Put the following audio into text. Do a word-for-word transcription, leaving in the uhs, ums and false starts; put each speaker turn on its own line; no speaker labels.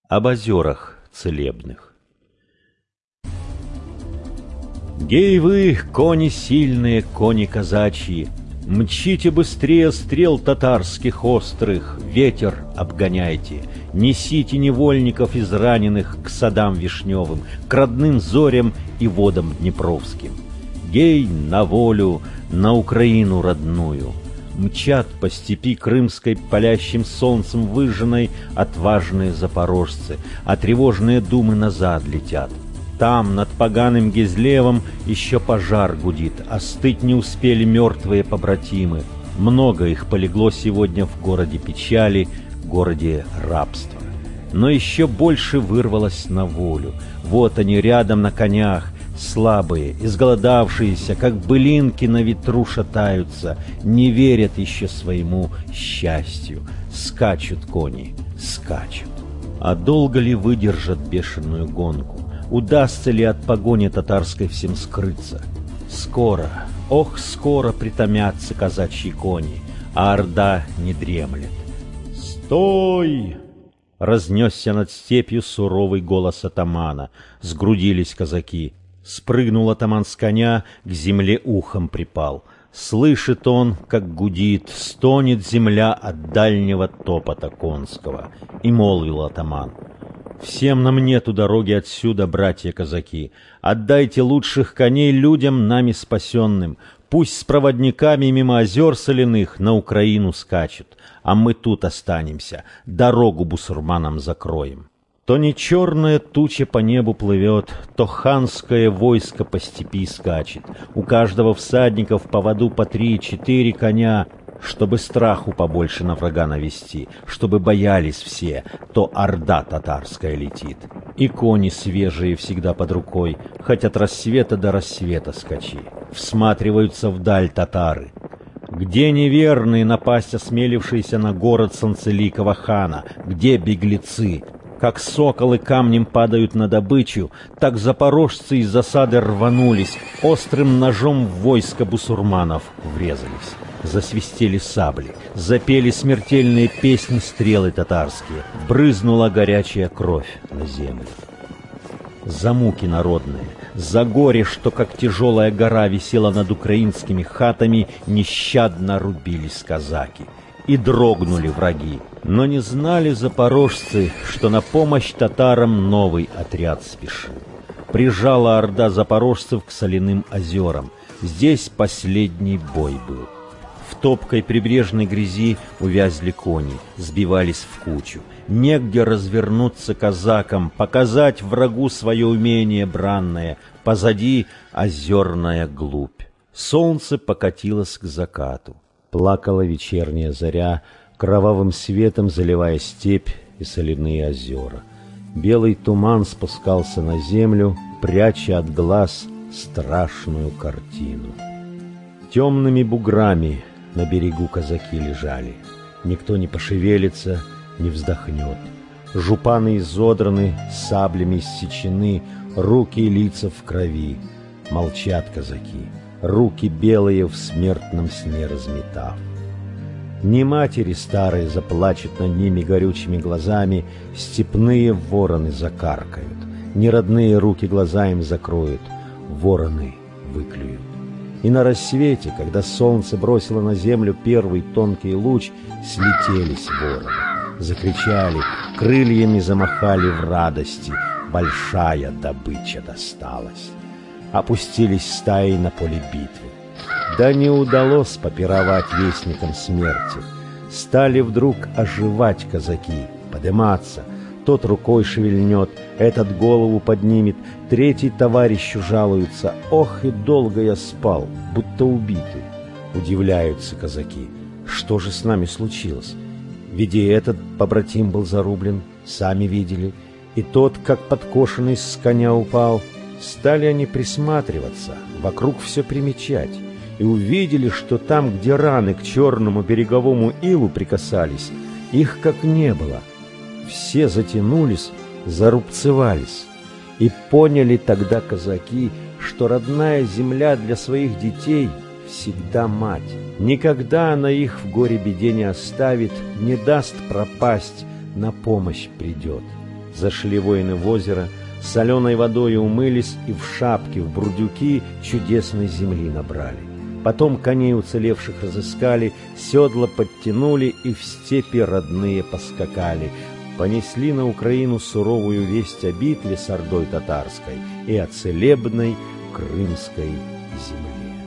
Об озерах целебных. Гей вы, кони сильные, кони казачьи, мчите быстрее стрел татарских острых, ветер обгоняйте, несите невольников израненных к садам вишневым, к родным зорям и водам днепровским. Гей на волю, на Украину родную. Мчат по степи крымской палящим солнцем выжженной отважные запорожцы, а тревожные думы назад летят. Там, над поганым Гизлевом, еще пожар гудит, остыть не успели мертвые побратимы. Много их полегло сегодня в городе печали, городе рабства. Но еще больше вырвалось на волю. Вот они рядом на конях, слабые, изголодавшиеся, как былинки на ветру шатаются, не верят еще своему счастью. Скачут кони, скачут. А долго ли выдержат бешеную гонку? Удастся ли от погони татарской всем скрыться? Скоро, ох, скоро притомятся казачьи кони, а орда не дремлет. «Стой!» — разнесся над степью суровый голос атамана. Сгрудились казаки. Спрыгнул атаман с коня, к земле ухом припал. Слышит он, как гудит, стонет земля от дальнего топота конского. И молвил атаман: «Всем нам нету дороги отсюда, братья казаки. Отдайте лучших коней людям, нами спасенным. Пусть с проводниками мимо озер соляных на Украину скачут, а мы тут останемся, дорогу бусурманам закроем». То не черная туча по небу плывет, то ханское войско по степи скачет. У каждого всадника в поводу по три-четыре коня, чтобы страху побольше на врага навести, чтобы боялись все, то орда татарская летит. И кони свежие всегда под рукой, хоть от рассвета до рассвета скачи. Всматриваются вдаль татары. Где неверные напасть осмелившиеся на город солнцеликого хана? Где беглецы? Как соколы камнем падают на добычу, так запорожцы из засады рванулись, острым ножом в войско бусурманов врезались. Засвистели сабли, запели смертельные песни стрелы татарские, брызнула горячая кровь на землю. За муки народные, за горе, что как тяжелая гора висела над украинскими хатами, нещадно рубились казаки. И дрогнули враги, но не знали запорожцы, что на помощь татарам новый отряд спешил. Прижала орда запорожцев к соляным озерам. Здесь последний бой был. В топкой прибрежной грязи увязли кони, сбивались в кучу. Негде развернуться казакам, показать врагу свое умение бранное. Позади озерная глубь. Солнце покатилось к закату. Плакала вечерняя заря, кровавым светом заливая степь и соляные озера. Белый туман спускался на землю, пряча от глаз страшную картину. Темными буграми на берегу казаки лежали. Никто не пошевелится, не вздохнет. Жупаны изодраны, саблями иссечены, руки и лица в крови. Молчат казаки, руки белые в смертном сне разметав. Не матери старые заплачут над ними горючими глазами, степные вороны закаркают, не родные руки глаза им закроют, вороны выклюют. И на рассвете, когда солнце бросило на землю первый тонкий луч, слетелись вороны, закричали, крыльями замахали в радости, большая добыча досталась. Опустились стаи на поле битвы. Да не удалось попировать вестникам смерти. Стали вдруг оживать казаки, подыматься. Тот рукой шевельнет, этот голову поднимет, третий товарищу жалуется: «Ох, и долго я спал, будто убитый». Удивляются казаки: что же с нами случилось? Ведь и этот побратим был зарублен, сами видели, и тот, как подкошенный, с коня упал. Стали они присматриваться, вокруг все примечать, и увидели, что там, где раны к черному береговому илу прикасались, их как не было. Все затянулись, зарубцевались. И поняли тогда казаки, что родная земля для своих детей всегда мать. Никогда она их в горе-беде не оставит, не даст пропасть, на помощь придет. Зашли воины в озеро, соленой водой умылись и в шапки, в бурдюки чудесной земли набрали. Потом коней уцелевших разыскали, седла подтянули и в степи родные поскакали. Понесли на Украину суровую весть о битве с ордой татарской и о целебной крымской земле.